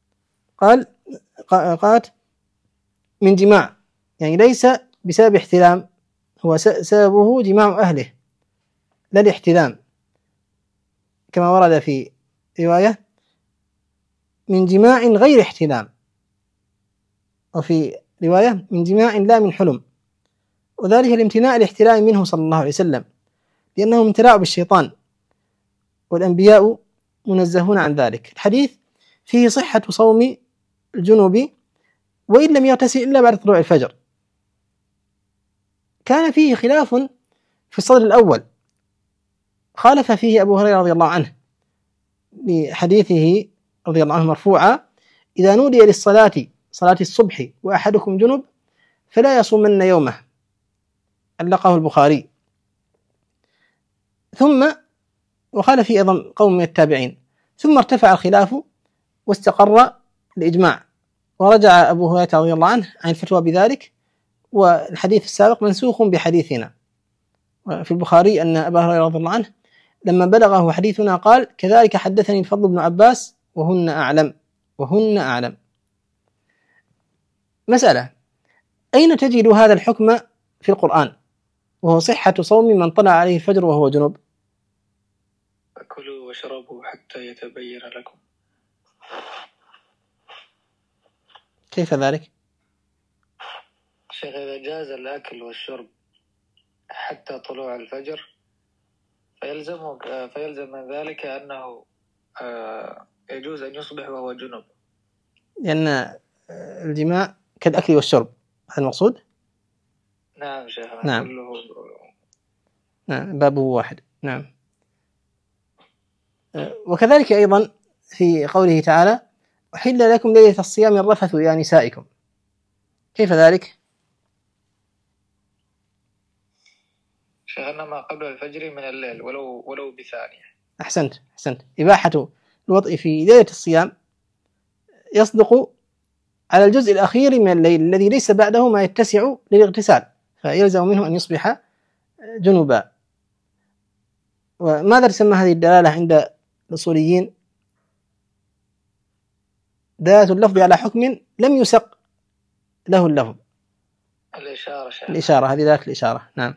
قالت من جماع، يعني ليس بسبب احتلام، هو سببه جماع أهله لا الاحتلام، كما ورد في رواية من جماع غير احتلام، وفي رواية من جماع لا من حلم، وذلك لامتناع الاحتلام منه صلى الله عليه وسلم، لأنه من تلاعب الشيطان، والأنبياء منزهون عن ذلك. الحديث فيه صحة صوم الجنوب وإن لم يغتسل إلا بعد طلوع الفجر. كان فيه خلاف في الصدر الأول، خالف فيه أبو هريرة رضي الله عنه لحديثه رضي الله عنه مرفوعا: إذا نودي للصلاة صلاة الصبح وأحدكم جنب فلا يصومن يومه، علقه البخاري. ثم وقال فيه أيضا قوم من التابعين، ثم ارتفع الخلاف واستقر الإجماع، ورجع أبو هريرة رضي الله عنه عن الفتوى بذلك، والحديث السابق منسوخ بحديثنا. في البخاري أن أبا هريرة رضي الله عنه لما بلغه حديثنا قال: كذلك حدثني الفضل بن عباس وهن أعلم. مسألة: أين تجد هذا الحكم في القرآن وهو صحة صوم من طلع عليه الفجر وهو جنوب؟ كلوا واشربوا حتى يتبين لكم. كيف ذلك؟ شيخ، إذا جاز الأكل والشرب حتى طلوع الفجر فيلزم من ذلك أنه يجوز أن يصبح وهو جنوب، لأن الجماع كالأكل والشرب، هذا المقصود؟ نعم شيخ. نعم. نعم، بابه واحد. نعم. وكذلك أيضا في قوله تعالى: أحل لكم ليلة الصيام الرفث إلى نسائكم، كيف ذلك؟ شيخنا ما قبل الفجر من الليل ولو بثانية. أحسنت. إباحة الوطء في ليلة الصيام يصدق على الجزء الأخير من الليل الذي ليس بعده ما يتسع للاغتسال، فيلزم منه أن يصبح جنوبا. وماذا تسمى هذه الدلالة عند الأصوليين؟ دلالة اللفظ على حكم لم يسق له اللفظ. الإشارة، هذه ذات الإشارة. نعم.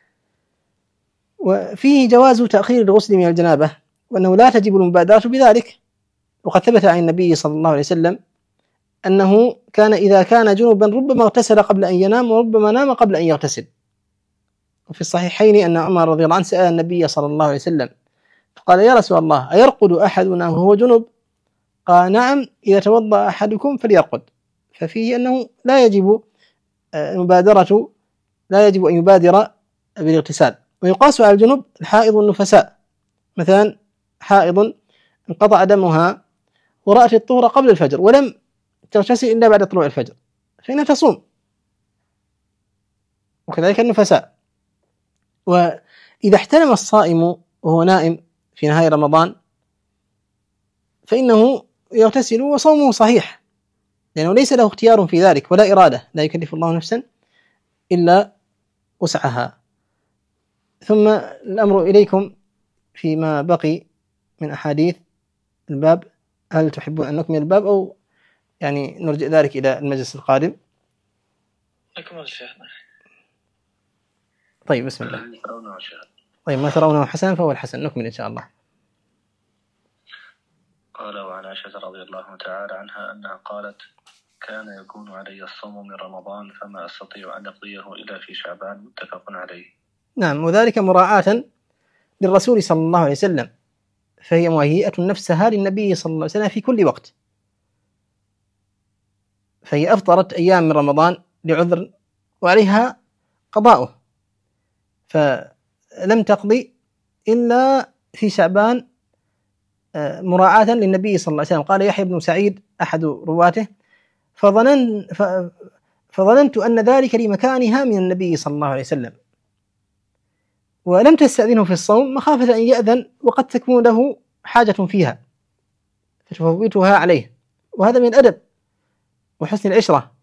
وفيه جواز تأخير الغسل من الجنابة، وأنه لا تجب المبادرة بذلك، وقد ثبت عن النبي صلى الله عليه وسلم أنه كان إذا كان جنبا ربما اغتسل قبل أن ينام وربما نام قبل أن يغتسل. وفي الصحيحين أن عمر رضي الله عنه سأل النبي صلى الله عليه وسلم فقال: يا رسول الله، أيرقد أحدنا وهو جنب؟ قال: نعم، إذا توضأ أحدكم فليرقد. ففيه أنه لا يجب أن يبادر بالاغتسال. ويقاس على الجنب الحائض والنفساء، مثلا حائض انقطع دمها ورأت الطهر قبل الفجر ولم تغتسل إلا بعد طلوع الفجر فإنها تصوم، وكذلك النفساء. وإذا احتلم الصائم وهو نائم في نهاية رمضان فإنه يغتسل وصومه صحيح، لأنه ليس له اختيار في ذلك ولا إرادة، لا يكلف الله نفسا إلا وسعها. ثم الأمر إليكم فيما بقي من أحاديث الباب، هل تحبون أن نكمل الباب أو يعني نرجع ذلك إلى المجلس القادم؟ نكمل شيخنا. طيب بسم الله. طيب ما ترونه حسنا فهو الحسن، نكمل إن شاء الله. قال وعن عائشة رضي الله تعالى عنها أنها قالت كان يكون علي الصوم من رمضان فما أستطيع أن أقضيه إلا في شعبان، متفق عليه. نعم، وذلك مراعاة للرسول صلى الله عليه وسلم، فهي مهيئة نفسها للنبي صلى الله عليه وسلم في كل وقت، فهي أفطرت أيام من رمضان لعذر وعليها قضاؤه، فلم تقضي إلا في شعبان مراعاة للنبي صلى الله عليه وسلم. قال يحيى بن سعيد أحد رواته فظننت أن ذلك لمكانها من النبي صلى الله عليه وسلم، ولم تستأذنه في الصوم مخافة أن يأذن وقد تكون له حاجة فيها فتفوتها عليه. وهذا من الأدب وحسن العشرة.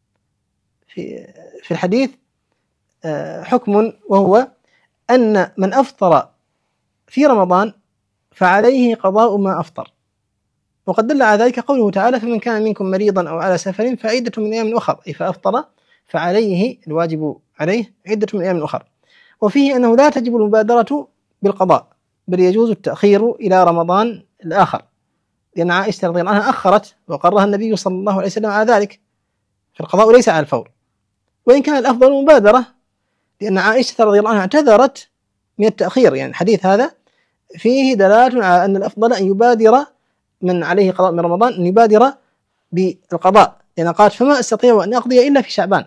في الحديث حكم، وهو أن من أفطر في رمضان فعليه قضاء ما أفطر، وقد دل على ذلك قوله تعالى فمن كان منكم مريضا أو على سفر فعدة من أيام أخر، أي فأفطر فعليه الواجب عليه عدة من أيام أخر. وفيه أنه لا تجب المبادرة بالقضاء، بل يجوز التأخير إلى رمضان الآخر، لأن عائشة رضي الله عنها أخرت وقرها النبي صلى الله عليه وسلم على ذلك، فالقضاء ليس على الفور، وإن كان الأفضل المبادرة، لأن عائشة رضي الله عنها اعتذرت من التأخير. يعني الحديث هذا فيه دلالة على أن الأفضل أن يبادر من عليه قضاء من رمضان أن يبادر بالقضاء، لأن قالت فما أستطيع أن أقضي إلا في شعبان.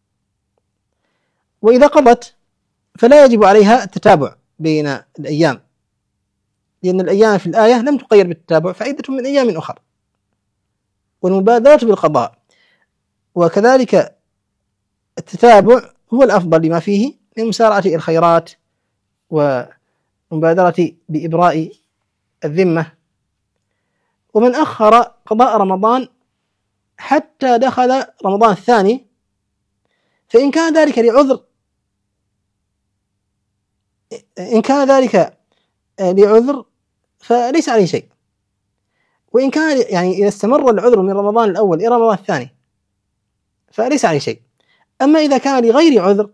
وإذا قضت فلا يجب عليها التتابع بين الأيام، لأن الأيام في الآية لم تقيد بالتتابع فعدة من أيام أخر، والمبادرة بالقضاء وكذلك التتابع هو الأفضل لما فيه من مسارعة الخيرات ومبادرة بإبراء الذمة. ومن أخر قضاء رمضان حتى دخل رمضان الثاني فإن كان ذلك لعذر فليس عليه شيء، وإن كان يعني إذا استمر العذر من رمضان الأول إلى رمضان الثاني فليس عليه شيء. أما إذا كان لغير عذر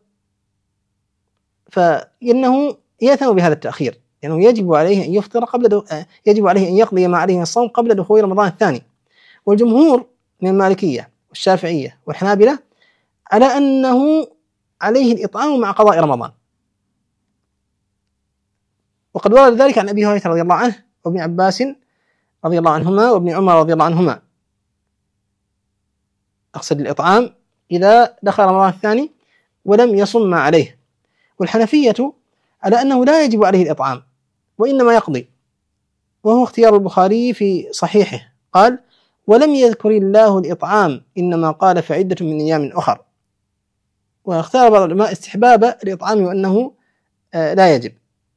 فإنه يأثم بهذا التأخير، لأنه يعني يجب عليه أن يفطر يجب عليه أن يقضي ما عليه الصوم قبل دخول رمضان الثاني. والجمهور من المالكية والشافعية والحنابلة على أنه عليه الإطعام مع قضاء رمضان، وقد ورد ذلك عن أبي هريرة رضي الله عنه وابن عباس رضي الله عنهما وابن عمر رضي الله عنهما، أقصد الإطعام إذا دخل رمضان الثاني ولم يصم ما عليه. والحنفية على أنه لا يجب عليه الإطعام وإنما يقضي، وهو اختيار البخاري في صحيحه، قال ولم يذكر الله الإطعام إنما قال فعدة من أيام أخر. واختار بعض العلماء استحباب الإطعام وأنه لا يجب.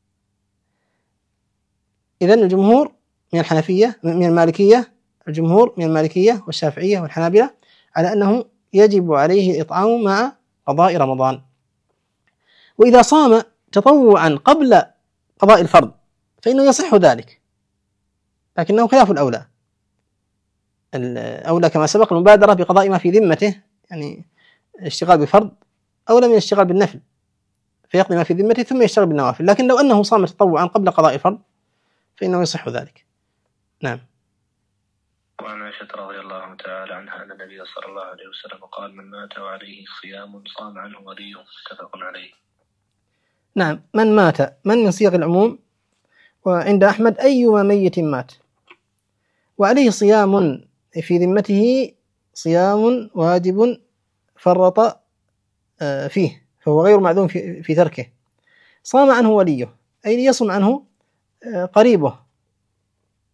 إذن الجمهور من الحنفية من المالكية، الجمهور من المالكية والشافعية والحنابلة على أنه يجب عليه الإطعام مع قضاء رمضان. وإذا صام تطوعا قبل قضاء الفرض فإنه يصح ذلك، لكنه خلاف الأولى. الأولى كما سبق المبادرة بقضاء ما في ذمته، يعني الاشتغال بفرض أولى من الاشتغال بالنفل، فيقضي ما في ذمته ثم يشتغل بالنوافل. لكن لو أنه صام تطوعا قبل قضاء الفرض فإنه يصح ذلك. نعم. وعن عائشة رضي الله تعالى عنها أن النبي صلى الله عليه وسلم قال من مات وعليه صيام صام عنه وليه، متفق عليه. نعم، من مات، من صيغ العموم، وعند أحمد أيما ميت مات وعليه صيام في ذمته صيام واجب فرط فيه فهو غير معذور في تركه، صام عنه وليه أي يصم عنه قريبه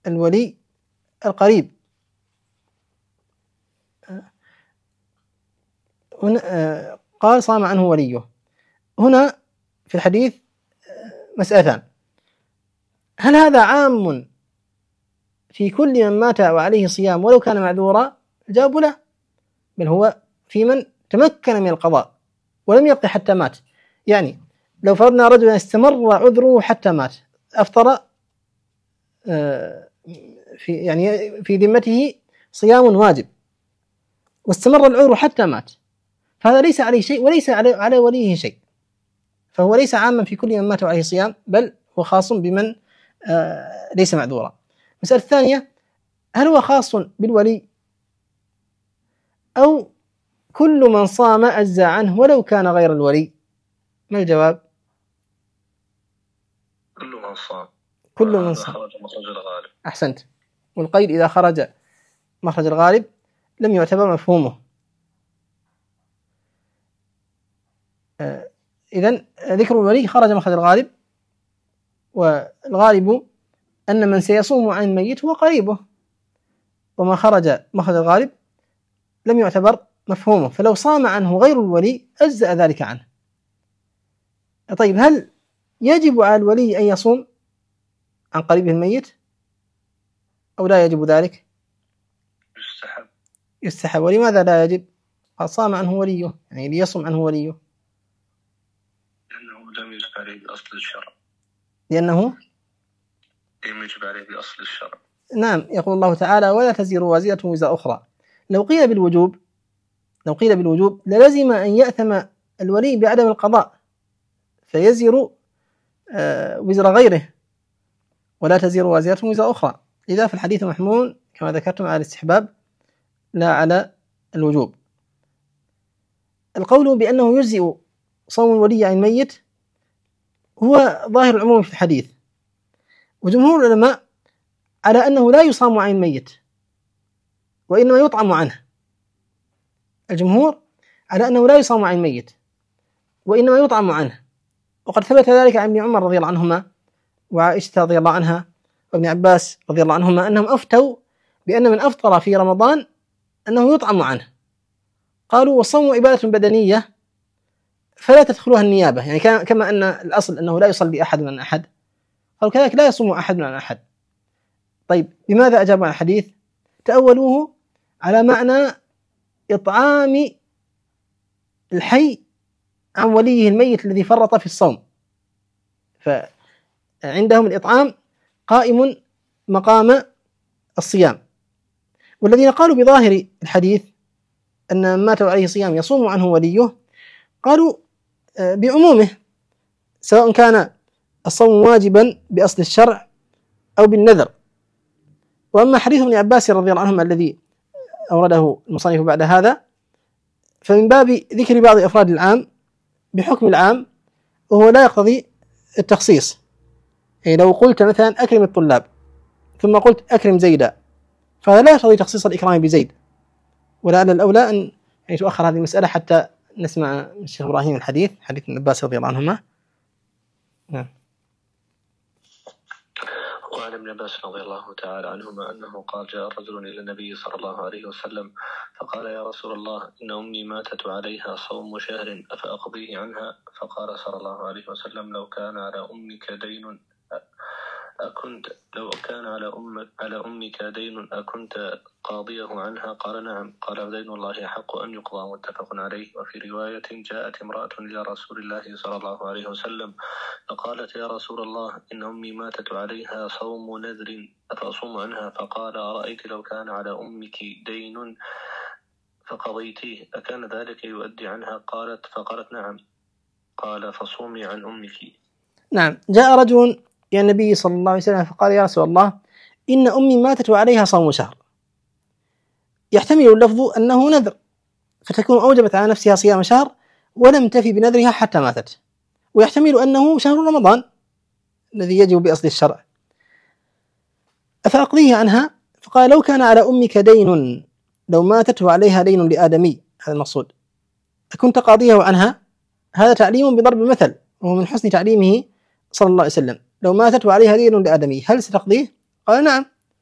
الولي القريب. هنا قال صام عنه وليه. هنا في الحديث مسألتان: هل هذا عام في كل من مات وعليه صيام ولو كان معذورا؟ الجواب لا، بل هو في من تمكن من القضاء ولم يقضي حتى مات. يعني لو فرضنا رجلا استمر عذره حتى مات، أفطر في ذمته صيام واجب واستمر العذر حتى مات، فهذا ليس عليه شيء وليس على وليه شيء، فهو ليس عاما في كل من مات وعليه صيام، بل هو خاص بمن ليس معذورا. المسألة الثانية: هل هو خاص بالولي أو كل من صام أجزى عنه ولو كان غير الولي؟ ما الجواب؟ كل من صام خرج مخرج الغالب. أحسنت. والقيد إذا خرج مخرج الغالب لم يعتبر مفهومه. إذن ذكر الولي خرج مخرج الغالب، والغالب أن من سيصوم عن الميت هو قريبه، وما خرج مخرج الغالب لم يعتبر مفهومه، فلو صام عنه غير الولي أجزأ ذلك عنه. طيب، هل يجب على الولي أن يصوم عن قريبه الميت أو لا يجب ذلك؟ يستحب. ولماذا لا يجب؟ قد صام عنه وليه، يعني ليصوم عنه وليه، لأنه لم يجب عليه بأصل الشرع. لأنه لم يجب عليه بأصل الشرع. نعم، يقول الله تعالى: ولا تزر وازرة وزر أخرى. لو قيل بالوجوب للزم أن يأثم الولي بعدم القضاء فيزر وزر غيره، ولا تزر وازرة وزر أخرى. إذا في الحديث محمول كما ذكرتم على الاستحباب لا على الوجوب. القول بأنه يجزئ صوم الولي عن الميت هو ظاهر العموم في الحديث، وجمهور العلماء على أنه لا يصام عن الميت وإنما يطعم عنه. الجمهور على أنه لا يصام عن الميت وإنما يطعم عنه، وقد ثبت ذلك عن ابن عمر رضي الله عنهما وعائشة رضي الله عنها وابن عباس رضي الله عنهما أنهم أفتوا بأن من أفطر في رمضان أنه يطعم عنه. قالوا: والصوم عبادة بدنية فلا تدخلها النيابة، يعني كما أن الأصل أنه لا يصلي أحد من أحد، قالوا كذلك لا يصوم أحد من أحد. طيب، بماذا أجابوا عن الحديث؟ تأولوه على معنى إطعام الحي عن وليه الميت الذي فرط في الصوم، فعندهم الإطعام قائم مقام الصيام. والذين قالوا بظاهر الحديث أن من مات عليه صيام يصوم عنه وليه قالوا بعمومه، سواء كان الصوم واجبا بأصل الشرع أو بالنذر. وأما حديث ابن عباس رضي الله عنهما الذي أورده المصنف بعد هذا فمن باب ذكر بعض أفراد العام بحكم العام، وهو لا يقتضي التخصيص. يعني لو قلت مثلا أكرم الطلاب ثم قلت أكرم زيدا، فهذا لا يقتضي تخصيص الإكرام بزيد، ولعل الأولى أن تؤخر هذه المسألة حتى نسمع من الشيخ إبراهيم الحديث، حديث ابن عباس رضي الله عنهما. نعم. وعن ابن عباس رضي الله تعالى عنهما أنه قال: جاء رجل إلى النبي صلى الله عليه وسلم فقال: يا رسول الله، إن أمي ماتت عليها صوم شهر أفأقضيه عنها؟ فقال صلى الله عليه وسلم: لو كان على أمك دين أكنت قاضيه عنها؟ قال: نعم. قال: دين الله حق أن يقضى، متفق عليه. وفي رواية: جاءت امرأة إلى رسول الله صلى الله عليه وسلم فقالت: يا رسول الله، إن أمي ماتت عليها صوم نذر أفأصوم عنها؟ فقال: أرأيت لو كان على أمك دين فقضيتيه أكان ذلك يؤدي عنها؟ فقالت: نعم. قال: فصومي عن أمك. نعم. جاء رجل إلى النبي صلى الله عليه وسلم فقال: يا رسول الله، إن أمي ماتت وعليها صوم شهر. يحتمل اللفظ أنه نذر، فتكون أوجبت على نفسها صيام شهر ولم تفي بنذرها حتى ماتت، ويحتمل أنه شهر رمضان الذي يجب بأصل الشرع. أفأقضيه عنها؟ فقال: لو كان على أمك دين، لو ماتت وعليها دين لآدمي، هذا المقصود، أكنت قاضيه عنها؟ هذا تعليم بضرب المثل، وهو من حسن تعليمه صلى الله عليه وسلم. لو ماتت وعليها دين لآدمي هل ستقضيه؟ قال: نعم.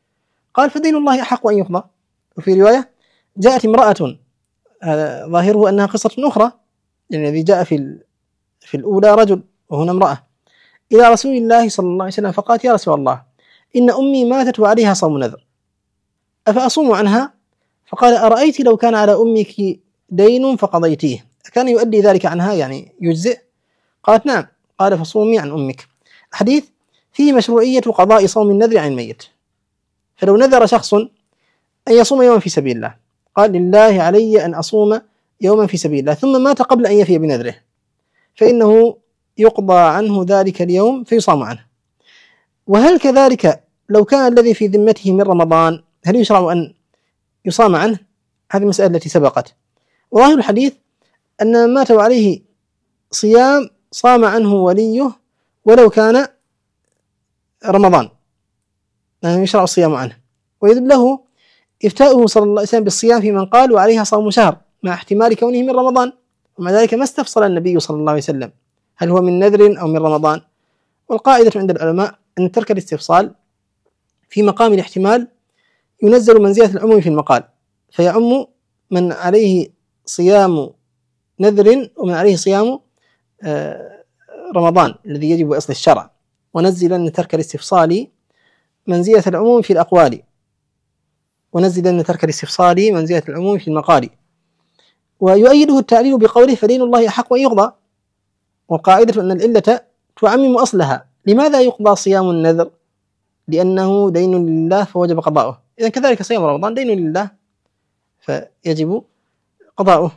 قال فدين الله أحق أن يقضى. وفي رواية جاءت امرأة، هذا ظاهره أنها قصة أخرى، يعني الذي جاء في الأولى رجل وهنا امرأة، إلى رسول الله صلى الله عليه وسلم فقالت يا رسول الله إن أمي ماتت وعليها صوم نذر أفأصوم عنها؟ فقال أرأيت لو كان على أمك دين فقضيتيه كان يؤدي ذلك عنها، يعني يجزئ؟ قالت نعم. قال فصومي عن أمك. حديث فيه مشروعية قضاء صوم النذر عن الميت. فلو نذر شخص أن يصوم يوما في سبيل الله، قال لله علي أن أصوم يوما في سبيل الله، ثم مات قبل أن يفي بنذره، فإنه يقضى عنه ذلك اليوم فيصام عنه. وهل كذلك لو كان الذي في ذمته من رمضان هل يشرع أن يصام عنه؟ هذه المسألة التي سبقت. وظاهر الحديث أن من مات عليه صيام صام عنه وليه ولو كان رمضان، يعني يشرع الصيام عنه. ويدل له إفتاؤه صلى الله عليه وسلم بالصيام في من قال وعليها صوم شهر مع احتمال كونه من رمضان، ومع ذلك ما استفصل النبي صلى الله عليه وسلم هل هو من نذر أو من رمضان. والقاعدة عند العلماء أن ترك الاستفصال في مقام الاحتمال ينزل منزلة العموم في المقال، فيعم من عليه صيام نذر ومن عليه صيام رمضان الذي يجب بأصل الشرع، ونزل أن ترك الاستفصال منزلة العموم في الأقوال، ونزل أن ترك الاستفصال منزلة العموم في المقال. ويؤيده التعليل بقوله فدين الله أحق أن يقضى. والقاعدة أن العلة تعمم أصلها. لماذا يقضى صيام النذر؟ لأنه دين لله فوجب قضاؤه. إذن كذلك صيام رمضان دين لله فيجب قضاؤه.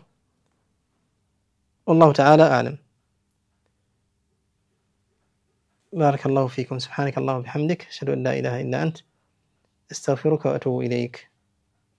والله تعالى أعلم. بارك الله فيكم. سبحانك اللهم وبحمدك أشهد أن لا إله إلا أنت أستغفرك وأتوب إليك.